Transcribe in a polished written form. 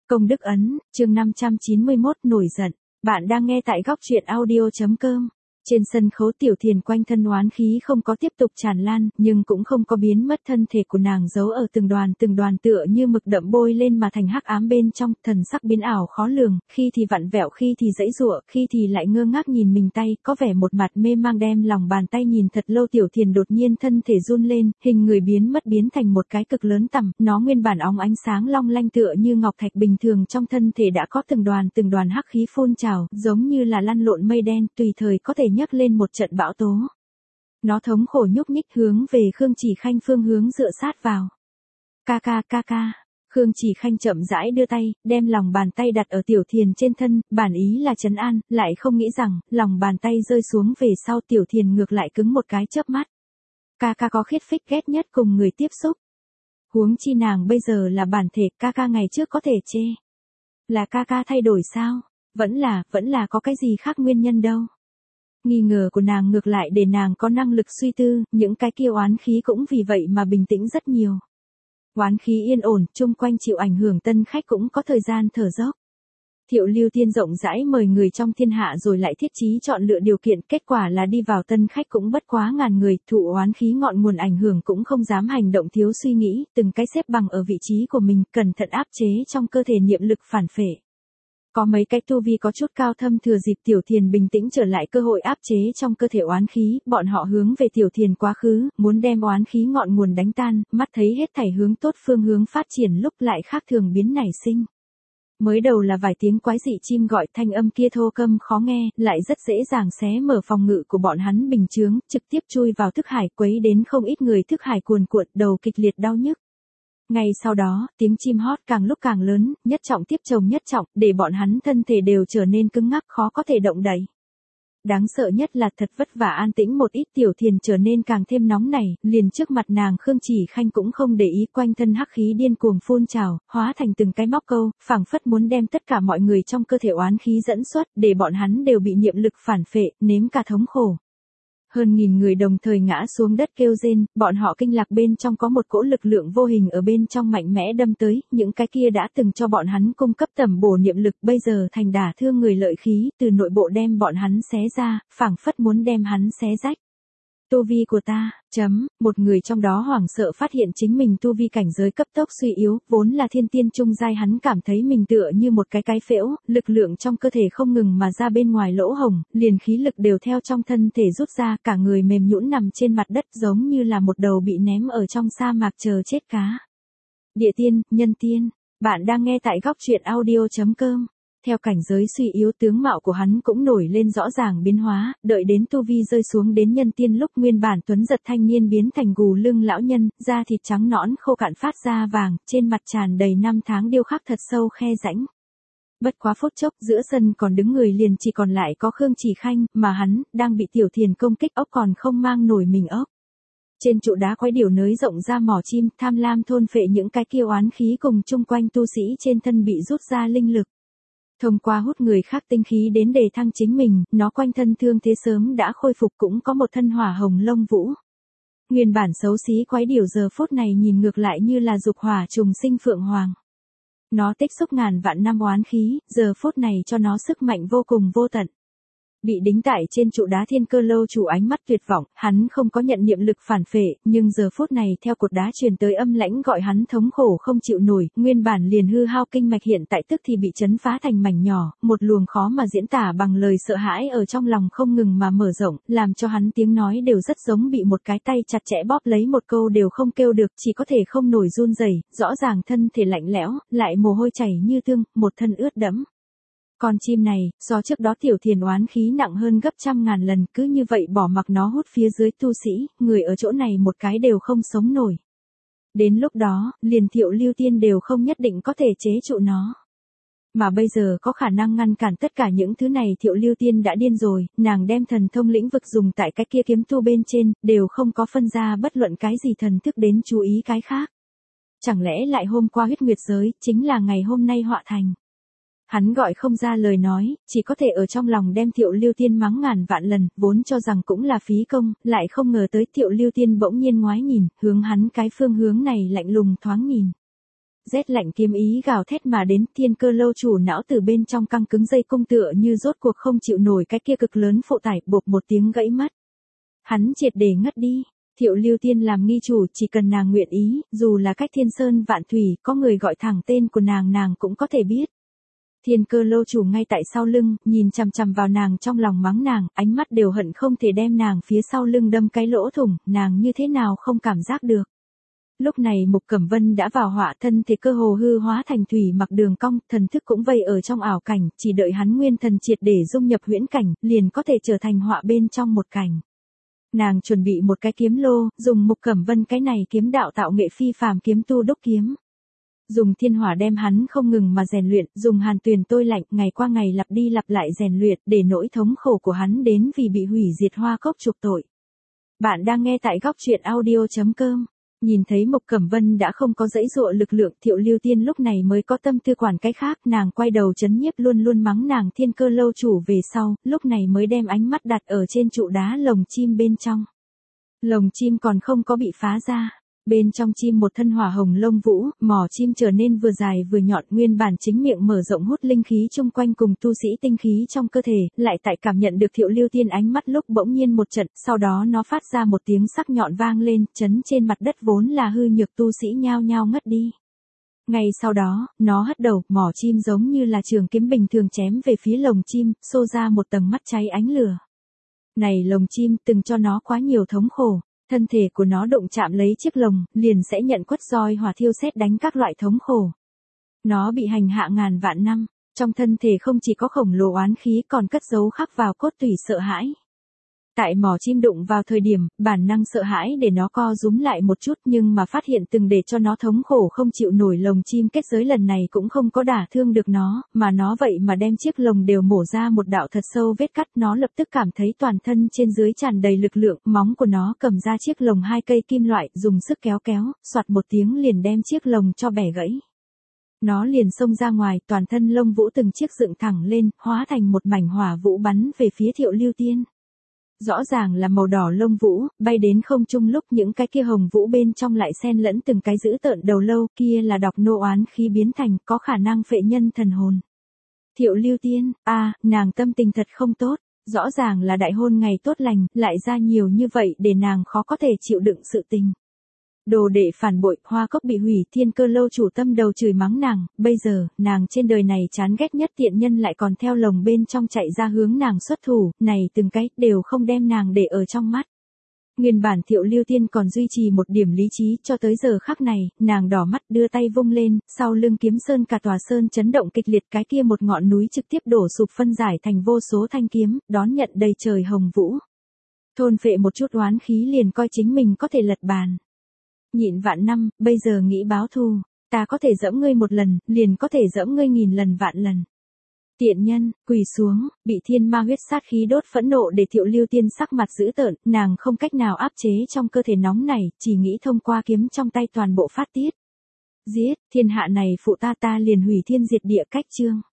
Công đức ấn, chương 591 nổi giận. Bạn đang nghe tại góc truyện audio.com. Trên sân khấu Tiểu Thiền quanh thân oán khí không có tiếp tục tràn lan, nhưng cũng không có biến mất, thân thể của nàng giấu ở từng đoàn tựa như mực đậm bôi lên mà thành hắc ám bên trong, thần sắc biến ảo khó lường, khi thì vặn vẹo, khi thì giãy giụa, khi thì lại ngơ ngác nhìn mình tay, có vẻ một mặt mê mang đem lòng bàn tay nhìn thật lâu. Tiểu Thiền đột nhiên thân thể run lên, hình người biến mất biến thành một cái cực lớn tằm, nó nguyên bản óng ánh sáng long lanh tựa như ngọc thạch bình thường, trong thân thể đã có từng đoàn hắc khí phun trào, giống như là lăn lộn mây đen, tùy thời có thể nhấc lên một trận bão tố. Nó thống khổ nhúc nhích hướng về Khương Chỉ Khanh phương hướng dựa sát vào. Ca. Khương Chỉ Khanh chậm rãi đưa tay, đem lòng bàn tay đặt ở Tiểu Thiền trên thân, bản ý là trấn an, lại không nghĩ rằng, lòng bàn tay rơi xuống về sau, Tiểu Thiền ngược lại cứng một cái chớp mắt. Ca có khiết phích ghét nhất cùng người tiếp xúc. Huống chi nàng bây giờ là bản thể, ca ngày trước có thể chê. Là ca thay đổi sao? Vẫn là có cái gì khác nguyên nhân đâu. Nghi ngờ của nàng ngược lại để nàng có năng lực suy tư, những cái kia oán khí cũng vì vậy mà bình tĩnh rất nhiều. Oán khí yên ổn, chung quanh chịu ảnh hưởng tân khách cũng có thời gian thở dốc. Thiệu Lưu Tiên rộng rãi mời người trong thiên hạ rồi lại thiết trí chọn lựa điều kiện, kết quả là đi vào tân khách cũng bất quá ngàn người, thụ oán khí ngọn nguồn ảnh hưởng cũng không dám hành động thiếu suy nghĩ, từng cái xếp bằng ở vị trí của mình, cẩn thận áp chế trong cơ thể niệm lực phản phệ. Có mấy cái tu vi có chút cao thâm thừa dịp Tiểu Thiền bình tĩnh trở lại cơ hội áp chế trong cơ thể oán khí, bọn họ hướng về Tiểu Thiền quá khứ, muốn đem oán khí ngọn nguồn đánh tan, mắt thấy hết thảy hướng tốt phương hướng phát triển lúc lại khác thường biến nảy sinh. Mới đầu là vài tiếng quái dị chim gọi, thanh âm kia thô câm khó nghe, lại rất dễ dàng xé mở phòng ngự của bọn hắn bình chướng, trực tiếp chui vào thức hải, quấy đến không ít người thức hải cuồn cuộn, đầu kịch liệt đau nhức. Ngay sau đó, tiếng chim hót càng lúc càng lớn, nhất trọng tiếp chồng nhất trọng, để bọn hắn thân thể đều trở nên cứng ngắc khó có thể động đậy. Đáng sợ nhất là thật vất vả an tĩnh một ít, Tiểu Thiền trở nên càng thêm nóng nảy, liền trước mặt nàng Khương Chỉ Khanh cũng không để ý, quanh thân hắc khí điên cuồng phun trào, hóa thành từng cái móc câu, phảng phất muốn đem tất cả mọi người trong cơ thể oán khí dẫn xuất, để bọn hắn đều bị niệm lực phản phệ, nếm cả thống khổ. Hơn nghìn người đồng thời ngã xuống đất kêu rên, bọn họ kinh lạc bên trong có một cỗ lực lượng vô hình ở bên trong mạnh mẽ đâm tới, những cái kia đã từng cho bọn hắn cung cấp tẩm bổ niệm lực bây giờ thành đả thương người lợi khí, từ nội bộ đem bọn hắn xé ra, phảng phất muốn đem hắn xé rách. Tu vi của ta, một người trong đó hoảng sợ phát hiện chính mình tu vi cảnh giới cấp tốc suy yếu, vốn là thiên tiên trung giai, hắn cảm thấy mình tựa như một cái phễu, lực lượng trong cơ thể không ngừng mà ra bên ngoài lỗ hổng, liền khí lực đều theo trong thân thể rút ra, cả người mềm nhũn nằm trên mặt đất giống như là một đầu bị ném ở trong sa mạc chờ chết cá. Địa tiên, nhân tiên, bạn đang nghe tại góc truyện audio.com. Theo cảnh giới suy yếu, tướng mạo của hắn cũng nổi lên rõ ràng biến hóa, đợi đến tu vi rơi xuống đến nhân tiên lúc nguyên bản tuấn giật thanh niên biến thành gù lưng lão nhân, da thịt trắng nõn khô cạn phát ra vàng, trên mặt tràn đầy năm tháng điêu khắc thật sâu khe rãnh. Bất quá phút chốc, giữa sân còn đứng người liền chỉ còn lại có Khương Chỉ Khanh, mà hắn đang bị Tiểu Thiền công kích, ốc còn không mang nổi mình ốc. Trên trụ đá quái điểu nới rộng ra mỏ chim, tham lam thôn phệ những cái kia oán khí cùng chung quanh tu sĩ trên thân bị rút ra linh lực. Thông qua hút người khác tinh khí đến đề thăng chính mình, nó quanh thân thương thế sớm đã khôi phục, cũng có một thân hỏa hồng lông vũ. Nguyên bản xấu xí quái điểu giờ phút này nhìn ngược lại như là dục hỏa trùng sinh phượng hoàng. Nó tích xúc ngàn vạn năm oán khí, giờ phút này cho nó sức mạnh vô cùng vô tận. Bị đính tại trên trụ đá Thiên Cơ Lâu chủ ánh mắt tuyệt vọng, hắn không có nhận niệm lực phản phệ, nhưng giờ phút này theo cột đá truyền tới âm lãnh gọi hắn thống khổ không chịu nổi, nguyên bản liền hư hao kinh mạch hiện tại tức thì bị chấn phá thành mảnh nhỏ, một luồng khó mà diễn tả bằng lời sợ hãi ở trong lòng không ngừng mà mở rộng, làm cho hắn tiếng nói đều rất giống bị một cái tay chặt chẽ bóp lấy, một câu đều không kêu được, chỉ có thể không nổi run rẩy, rõ ràng thân thể lạnh lẽo, lại mồ hôi chảy như tương, một thân ướt đẫm. Con chim này, do trước đó Tiểu Thiền oán khí nặng hơn gấp trăm ngàn lần, cứ như vậy bỏ mặc nó hút phía dưới tu sĩ, người ở chỗ này một cái đều không sống nổi. Đến lúc đó, liền Thiệu Lưu Tiên đều không nhất định có thể chế trụ nó. Mà bây giờ có khả năng ngăn cản tất cả những thứ này, Thiệu Lưu Tiên đã điên rồi, nàng đem thần thông lĩnh vực dùng tại cái kia kiếm tu bên trên, đều không có phân ra bất luận cái gì thần thức đến chú ý cái khác. Chẳng lẽ lại hôm qua huyết nguyệt giới, chính là ngày hôm nay họa thành. Hắn gọi không ra lời nói, chỉ có thể ở trong lòng đem Thiệu Lưu Tiên mắng ngàn vạn lần, vốn cho rằng cũng là phí công, lại không ngờ tới Thiệu Lưu Tiên bỗng nhiên ngoái nhìn, hướng hắn cái phương hướng này lạnh lùng thoáng nhìn. rét lạnh kiếm ý gào thét mà đến, Thiên Cơ Lâu chủ não từ bên trong căng cứng dây cung tựa như rốt cuộc không chịu nổi cái kia cực lớn phụ tải, bộp một tiếng gãy mất. Hắn triệt để ngất đi. Thiệu Lưu Tiên làm nghi chủ, chỉ cần nàng nguyện ý, dù là cách thiên sơn vạn thủy, có người gọi thẳng tên của nàng cũng có thể biết. Thiên Cơ Lâu chủ ngay tại sau lưng, nhìn chằm chằm vào nàng, trong lòng mắng nàng, ánh mắt đều hận không thể đem nàng phía sau lưng đâm cái lỗ thủng, nàng như thế nào không cảm giác được. Lúc này Mục Cẩm Vân đã vào họa, thân thể cơ hồ hư hóa thành thủy mặc đường cong, thần thức cũng vây ở trong ảo cảnh, chỉ đợi hắn nguyên thần triệt để dung nhập huyễn cảnh, liền có thể trở thành họa bên trong một cảnh. Nàng chuẩn bị một cái kiếm lô, dùng Mục Cẩm Vân cái này kiếm đạo tạo nghệ phi phàm kiếm tu đúc kiếm. Dùng thiên hỏa đem hắn không ngừng mà rèn luyện, dùng hàn tuyền tôi lạnh, ngày qua ngày lặp đi lặp lại rèn luyện, để nỗi thống khổ của hắn đến vì bị hủy diệt hoa cốc chuộc tội. Bạn đang nghe tại góc truyện audio.com. Nhìn thấy Mục Cẩm Vân đã không có dãy dụa lực lượng, Thiệu Lưu Tiên lúc này mới có tâm tư quản cái khác, nàng quay đầu trấn nhiếp luôn luôn mắng nàng Thiên Cơ Lâu chủ về sau, lúc này mới đem ánh mắt đặt ở trên trụ đá lồng chim bên trong. Lồng chim còn không có bị phá ra. Bên trong chim một thân hỏa hồng lông vũ, mỏ chim trở nên vừa dài vừa nhọn, nguyên bản chính miệng mở rộng hút linh khí chung quanh cùng tu sĩ tinh khí trong cơ thể, lại tại cảm nhận được Thiệu Lưu Tiên ánh mắt lúc bỗng nhiên một trận, sau đó nó phát ra một tiếng sắc nhọn vang lên, chấn trên mặt đất vốn là hư nhược tu sĩ nhao nhao ngất đi. Ngay sau đó, nó hất đầu, mỏ chim giống như là trường kiếm bình thường chém về phía lồng chim, xô ra một tầng mắt cháy ánh lửa. Này lồng chim từng cho nó quá nhiều thống khổ. Thân thể của nó đụng chạm lấy chiếc lồng, liền sẽ nhận quất roi hỏa thiêu sét đánh các loại thống khổ. Nó bị hành hạ ngàn vạn năm, trong thân thể không chỉ có khổng lồ oán khí còn cất giấu khắc vào cốt tủy sợ hãi. Tại mỏ chim đụng vào thời điểm, bản năng sợ hãi để nó co rúm lại một chút, nhưng mà phát hiện từng để cho nó thống khổ không chịu nổi lồng chim kết giới lần này cũng không có đả thương được nó, mà nó vậy mà đem chiếc lồng đều mổ ra một đạo thật sâu vết cắt, nó lập tức cảm thấy toàn thân trên dưới tràn đầy lực lượng, móng của nó cầm ra chiếc lồng hai cây kim loại, dùng sức kéo, soạt một tiếng liền đem chiếc lồng cho bẻ gãy. Nó liền xông ra ngoài, toàn thân lông vũ từng chiếc dựng thẳng lên, hóa thành một mảnh hỏa vũ bắn về phía Thiệu Lưu Tiên. Rõ ràng là màu đỏ lông vũ, bay đến không trung lúc những cái kia hồng vũ bên trong lại xen lẫn từng cái dữ tợn đầu lâu, kia là độc nô oán khí biến thành, có khả năng phệ nhân thần hồn. Thiệu Lưu Tiên, nàng tâm tình thật không tốt, rõ ràng là đại hôn ngày tốt lành, lại ra nhiều như vậy để nàng khó có thể chịu đựng sự tình. Đồ đệ phản bội, hoa cốc bị hủy, Thiên Cơ Lâu chủ tâm đầu chửi mắng nàng, bây giờ, nàng trên đời này chán ghét nhất tiện nhân lại còn theo lồng bên trong chạy ra hướng nàng xuất thủ, này từng cái, đều không đem nàng để ở trong mắt. Nguyên bản Thiệu Lưu Tiên còn duy trì một điểm lý trí, cho tới giờ khắc này, nàng đỏ mắt đưa tay vung lên, sau lưng kiếm sơn cả tòa sơn chấn động kịch liệt, cái kia một ngọn núi trực tiếp đổ sụp phân giải thành vô số thanh kiếm, đón nhận đầy trời hồng vũ. Thôn phệ một chút oán khí liền coi chính mình có thể lật bàn. Nhịn vạn năm, bây giờ nghĩ báo thù, ta có thể giẫm ngươi một lần, liền có thể giẫm ngươi nghìn lần vạn lần. Tiện nhân, quỳ xuống, bị thiên ma huyết sát khí đốt phẫn nộ để Thiệu Lưu Tiên sắc mặt dữ tợn, nàng không cách nào áp chế trong cơ thể nóng này, chỉ nghĩ thông qua kiếm trong tay toàn bộ phát tiết. Giết, thiên hạ này phụ ta liền hủy thiên diệt địa cách chương.